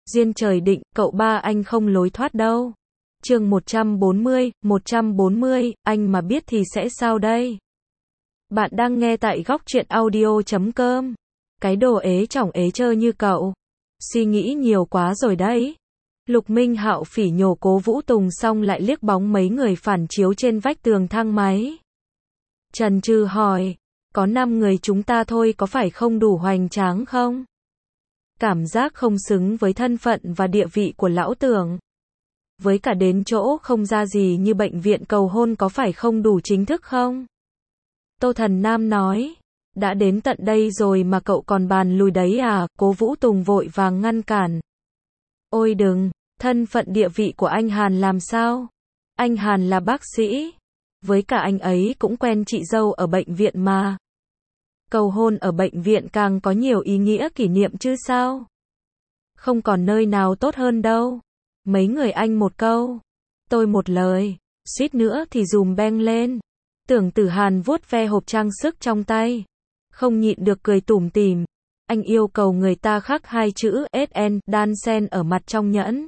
Duyên trời định, cậu ba anh không lối thoát đâu. Chương 140, anh mà biết thì sẽ sao đây? Bạn đang nghe tại góc truyện audio.com. Cái đồ ế chỏng ế chơ như cậu. Suy nghĩ nhiều quá rồi đấy. Lục Minh Hạo phỉ nhổ Cố Vũ Tùng xong lại liếc bóng mấy người phản chiếu trên vách tường thang máy. Chần chừ hỏi, có 5 người chúng ta thôi có phải không đủ hoành tráng không? Cảm giác không xứng với thân phận và địa vị của lão Tưởng. Với cả đến chỗ không ra gì như bệnh viện cầu hôn có phải không đủ chính thức không? Tô Thần Nam nói, đã đến tận đây rồi mà cậu còn bàn lùi đấy à? Cố Vũ Tùng vội vàng ngăn cản. Ôi đừng, thân phận địa vị của anh Hàn làm sao? Anh Hàn là bác sĩ. Với cả anh ấy cũng quen chị dâu ở bệnh viện mà. Cầu hôn ở bệnh viện càng có nhiều ý nghĩa kỷ niệm chứ sao? Không còn nơi nào tốt hơn đâu. Mấy người anh một câu, tôi một lời, suýt nữa thì dùm beng lên. Tưởng Tử Hàn vuốt ve hộp trang sức trong tay, không nhịn được cười tủm tỉm. Anh yêu cầu người ta khắc 2 chữ SN đan sen ở mặt trong nhẫn.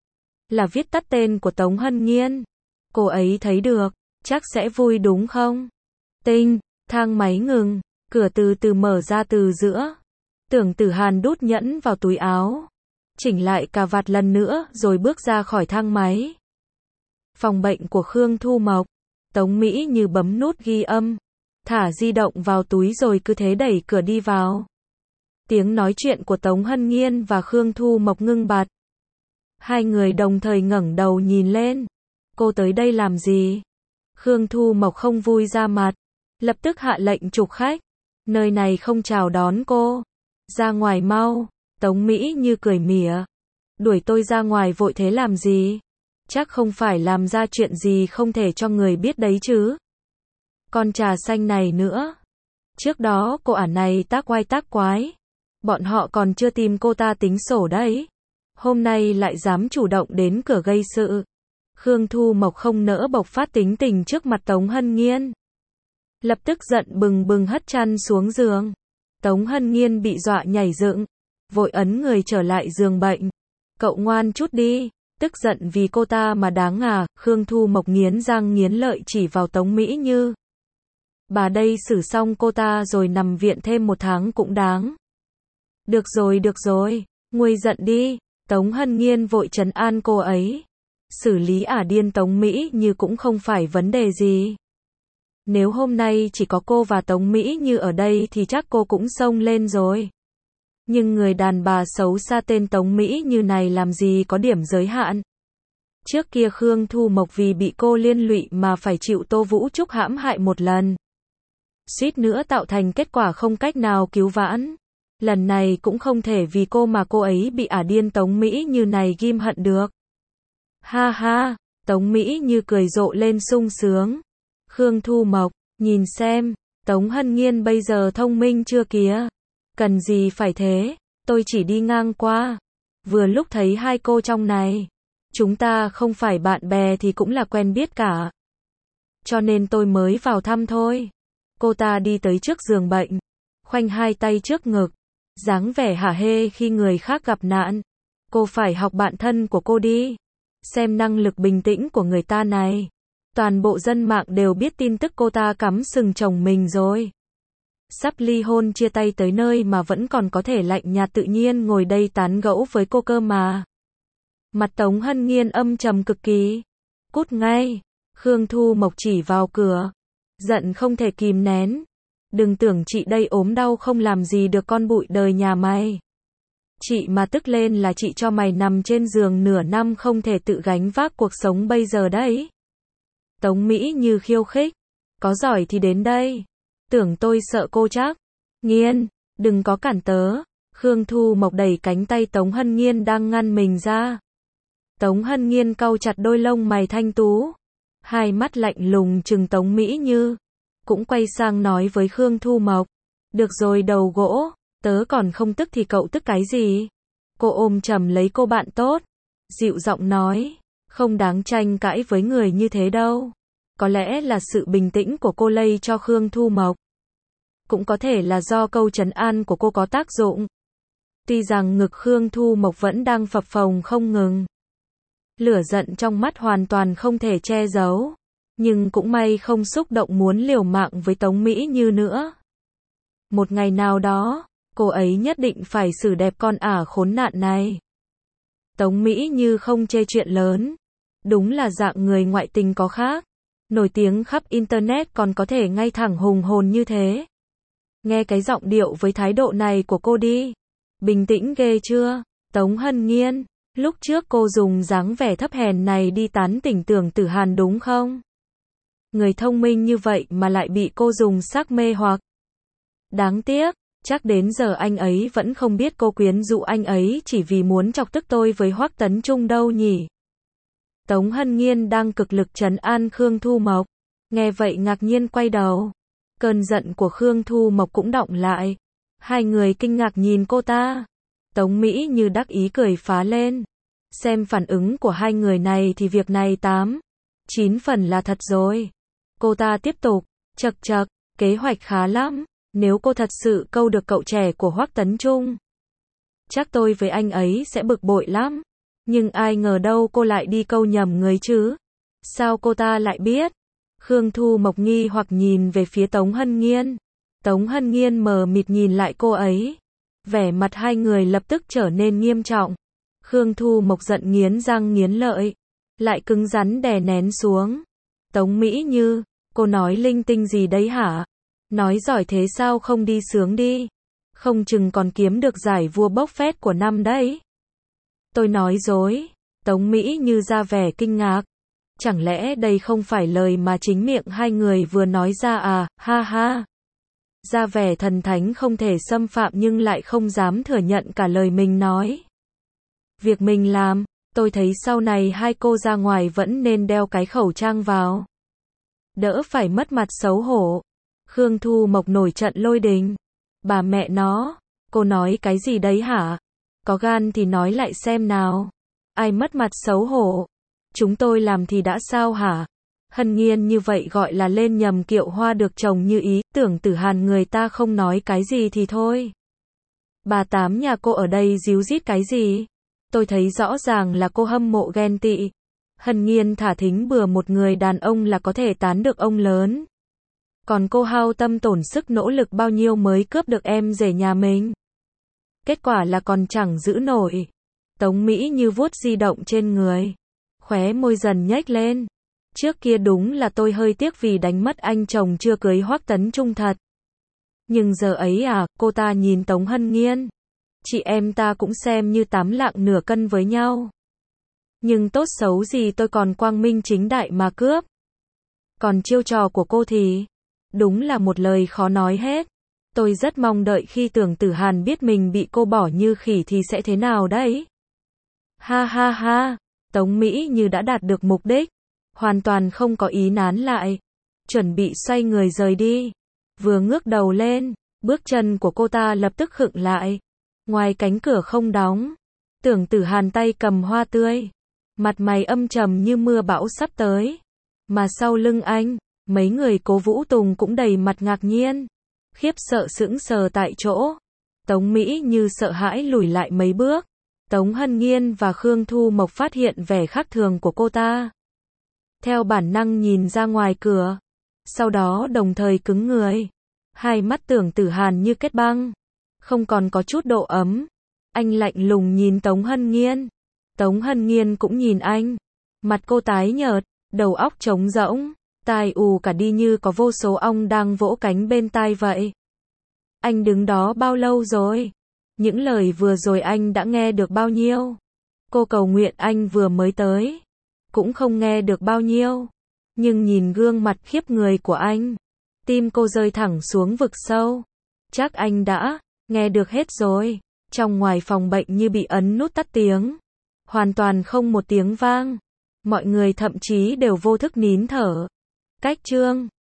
Là viết tắt tên của Tống Hân Nghiên. Cô ấy thấy được, chắc sẽ vui đúng không? Tinh, thang máy ngừng, cửa từ từ mở ra từ giữa. Tưởng Tử Hàn đút nhẫn vào túi áo, chỉnh lại cà vạt lần nữa rồi bước ra khỏi thang máy. Phòng bệnh của Khương Thu Mộc. Tống Mỹ Như bấm nút ghi âm, thả di động vào túi rồi cứ thế đẩy cửa đi vào. Tiếng nói chuyện của Tống Hân Nghiên và Khương Thu Mộc ngưng bặt. Hai người đồng thời ngẩng đầu nhìn lên. Cô tới đây làm gì? Khương Thu Mộc không vui ra mặt, lập tức hạ lệnh trục khách. Nơi này không chào đón cô. Ra ngoài mau. Tống Mỹ Như cười mỉa. Đuổi tôi ra ngoài vội thế làm gì? Chắc không phải làm ra chuyện gì không thể cho người biết đấy chứ. Con trà xanh này nữa. Trước đó cô ả này tác oai tác quái. Bọn họ còn chưa tìm cô ta tính sổ đấy. Hôm nay lại dám chủ động đến cửa gây sự. Khương Thu Mộc không nỡ bộc phát tính tình trước mặt Tống Hân Nghiên. Lập tức giận bừng bừng hất chăn xuống giường. Tống Hân Nghiên bị dọa nhảy dựng, vội ấn người trở lại giường bệnh. Cậu ngoan chút đi, tức giận vì cô ta mà đáng à? Khương Thu Mộc nghiến răng nghiến lợi chỉ vào Tống Mỹ Như. Bà đây xử xong cô ta rồi nằm viện thêm 1 tháng cũng đáng. Được rồi, nguôi giận đi. Tống Hân Nghiên vội trấn an cô ấy. Xử lý ả điên Tống Mỹ Như cũng không phải vấn đề gì. Nếu hôm nay chỉ có cô và Tống Mỹ Như ở đây thì chắc cô cũng xông lên rồi. Nhưng người đàn bà xấu xa tên Tống Mỹ Như này làm gì có điểm giới hạn. Trước kia Khương Thu Mộc vì bị cô liên lụy mà phải chịu Tô Vũ Trúc hãm hại 1 lần. Suýt nữa tạo thành kết quả không cách nào cứu vãn. Lần này cũng không thể vì cô mà cô ấy bị ả điên Tống Mỹ Như này ghim hận được. Ha ha, Tống Mỹ Như cười rộ lên sung sướng. Khương Thu Mộc, nhìn xem, Tống Hân Nghiên bây giờ thông minh chưa kìa. Cần gì phải thế, tôi chỉ đi ngang qua. Vừa lúc thấy hai cô trong này. Chúng ta không phải bạn bè thì cũng là quen biết cả. Cho nên tôi mới vào thăm thôi. Cô ta đi tới trước giường bệnh, khoanh 2 tay trước ngực, dáng vẻ hả hê khi người khác gặp nạn. Cô phải học bạn thân của cô đi. Xem năng lực bình tĩnh của người ta này. Toàn bộ dân mạng đều biết tin tức cô ta cắm sừng chồng mình rồi. Sắp ly hôn chia tay tới nơi mà vẫn còn có thể lạnh nhạt tự nhiên ngồi đây tán gẫu với cô cơ mà. Mặt Tống Hân Nghiên âm trầm cực kỳ. Cút ngay. Khương Thu Mộc chỉ vào cửa. Giận không thể kìm nén. Đừng tưởng chị đây ốm đau không làm gì được con bụi đời nhà mày. Chị mà tức lên là chị cho mày nằm trên giường nửa năm không thể tự gánh vác cuộc sống bây giờ đấy. Tống Mỹ Như khiêu khích. Có giỏi thì đến đây. Tưởng tôi sợ cô chắc. Nghiên, đừng có cản tớ. Khương Thu Mộc đẩy cánh tay Tống Hân Nghiên đang ngăn mình ra. Tống Hân Nghiên cau chặt đôi lông mày thanh tú. Hai mắt lạnh lùng trừng Tống Mỹ Như. Cũng quay sang nói với Khương Thu Mộc. Được rồi đầu gỗ, tớ còn không tức thì cậu tức cái gì? Cô ôm chầm lấy cô bạn tốt. Dịu giọng nói. Không đáng tranh cãi với người như thế đâu. Có lẽ là sự bình tĩnh của cô lây cho Khương Thu Mộc. Cũng có thể là do câu trấn an của cô có tác dụng. Tuy rằng ngực Khương Thu Mộc vẫn đang phập phồng không ngừng. Lửa giận trong mắt hoàn toàn không thể che giấu. Nhưng cũng may không xúc động muốn liều mạng với Tống Mỹ Như nữa. Một ngày nào đó, cô ấy nhất định phải xử đẹp con ả khốn nạn này. Tống Mỹ Như không chê chuyện lớn. Đúng là dạng người ngoại tình có khác. Nổi tiếng khắp internet còn có thể ngay thẳng hùng hồn như thế. Nghe cái giọng điệu với thái độ này của cô đi. Bình tĩnh ghê chưa? Tống Hân Nghiên, lúc trước cô dùng dáng vẻ thấp hèn này đi tán tỉnh Tưởng Tử Hàn đúng không? Người thông minh như vậy mà lại bị cô dùng sắc mê hoặc. Đáng tiếc, chắc đến giờ anh ấy vẫn không biết cô quyến rũ anh ấy chỉ vì muốn chọc tức tôi với Hoắc Tấn Trung đâu nhỉ. Tống Hân Nghiên đang cực lực trấn an Khương Thu Mộc. Nghe vậy ngạc nhiên quay đầu. Cơn giận của Khương Thu Mộc cũng đọng lại. Hai người kinh ngạc nhìn cô ta. Tống Mỹ Như đắc ý cười phá lên. Xem phản ứng của hai người này thì việc này 8-9 phần là thật rồi. Cô ta tiếp tục. Chậc chậc, kế hoạch khá lắm. Nếu cô thật sự câu được cậu trẻ của Hoắc Tấn Trung, chắc tôi với anh ấy sẽ bực bội lắm. Nhưng ai ngờ đâu cô lại đi câu nhầm người chứ. Sao cô ta lại biết? Khương Thu Mộc nghi hoặc nhìn về phía Tống Hân Nghiên. Tống Hân Nghiên mờ mịt nhìn lại cô ấy. Vẻ mặt hai người lập tức trở nên nghiêm trọng. Khương Thu Mộc giận nghiến răng nghiến lợi. Lại cứng rắn đè nén xuống. Tống Mỹ Như, cô nói linh tinh gì đấy hả? Nói giỏi thế sao không đi sướng đi? Không chừng còn kiếm được giải vua bốc phét của năm đấy. Tôi nói dối. Tống Mỹ Như ra vẻ kinh ngạc. Chẳng lẽ đây không phải lời mà chính miệng hai người vừa nói ra à, ha ha. Ra vẻ thần thánh không thể xâm phạm nhưng lại không dám thừa nhận cả lời mình nói. Việc mình làm, tôi thấy sau này hai cô ra ngoài vẫn nên đeo cái khẩu trang vào. Đỡ phải mất mặt xấu hổ. Khương Thu Mộc nổi trận lôi đình. Bà mẹ nó, cô nói cái gì đấy hả? Có gan thì nói lại xem nào. Ai mất mặt xấu hổ? Chúng tôi làm thì đã sao hả? Hân Nghiên như vậy gọi là lên nhầm kiệu hoa được trồng như ý. Tưởng Tử Hàn người ta không nói cái gì thì thôi. Bà Tám nhà cô ở đây díu dít cái gì? Tôi thấy rõ ràng là cô hâm mộ ghen tị. Hân Nghiên thả thính bừa một người đàn ông là có thể tán được ông lớn. Còn cô hao tâm tổn sức nỗ lực bao nhiêu mới cướp được em rể nhà mình. Kết quả là còn chẳng giữ nổi. Tống Mỹ Như vuốt di động trên người. Khóe môi dần nhếch lên. Trước kia đúng là tôi hơi tiếc vì đánh mất anh chồng chưa cưới Hoắc Tấn Trung thật. Nhưng giờ ấy à, cô ta nhìn Tống Hân Nghiên. Chị em ta cũng xem như 8 lạng nửa cân với nhau. Nhưng tốt xấu gì tôi còn quang minh chính đại mà cướp. Còn chiêu trò của cô thì đúng là một lời khó nói hết. Tôi rất mong đợi khi Tưởng Tử Hàn biết mình bị cô bỏ như khỉ thì sẽ thế nào đấy. Ha ha ha, Tống Mỹ Như đã đạt được mục đích. Hoàn toàn không có ý nán lại. Chuẩn bị xoay người rời đi. Vừa ngước đầu lên, bước chân của cô ta lập tức khựng lại. Ngoài cánh cửa không đóng, Tưởng Tử Hàn tay cầm hoa tươi. Mặt mày âm trầm như mưa bão sắp tới. Mà sau lưng anh, mấy người Cố Vũ Tùng cũng đầy mặt ngạc nhiên. Khiếp sợ sững sờ tại chỗ. Tống Mỹ Như sợ hãi lùi lại mấy bước. Tống Hân Nghiên và Khương Thu Mộc phát hiện vẻ khác thường của cô ta. Theo bản năng nhìn ra ngoài cửa. Sau đó đồng thời cứng người. Hai mắt Tưởng Tử Hàn như kết băng. Không còn có chút độ ấm. Anh lạnh lùng nhìn Tống Hân Nghiên. Tống Hân Nghiên cũng nhìn anh. Mặt cô tái nhợt, đầu óc trống rỗng, tai ù cả đi như có vô số ong đang vỗ cánh bên tai vậy. Anh đứng đó bao lâu rồi? Những lời vừa rồi anh đã nghe được bao nhiêu? Cô cầu nguyện anh vừa mới tới. Cũng không nghe được bao nhiêu. Nhưng nhìn gương mặt khiếp người của anh. Tim cô rơi thẳng xuống vực sâu. Chắc anh đã nghe được hết rồi. Trong ngoài phòng bệnh như bị ấn nút tắt tiếng. Hoàn toàn không một tiếng vang. Mọi người thậm chí đều vô thức nín thở. Cách chương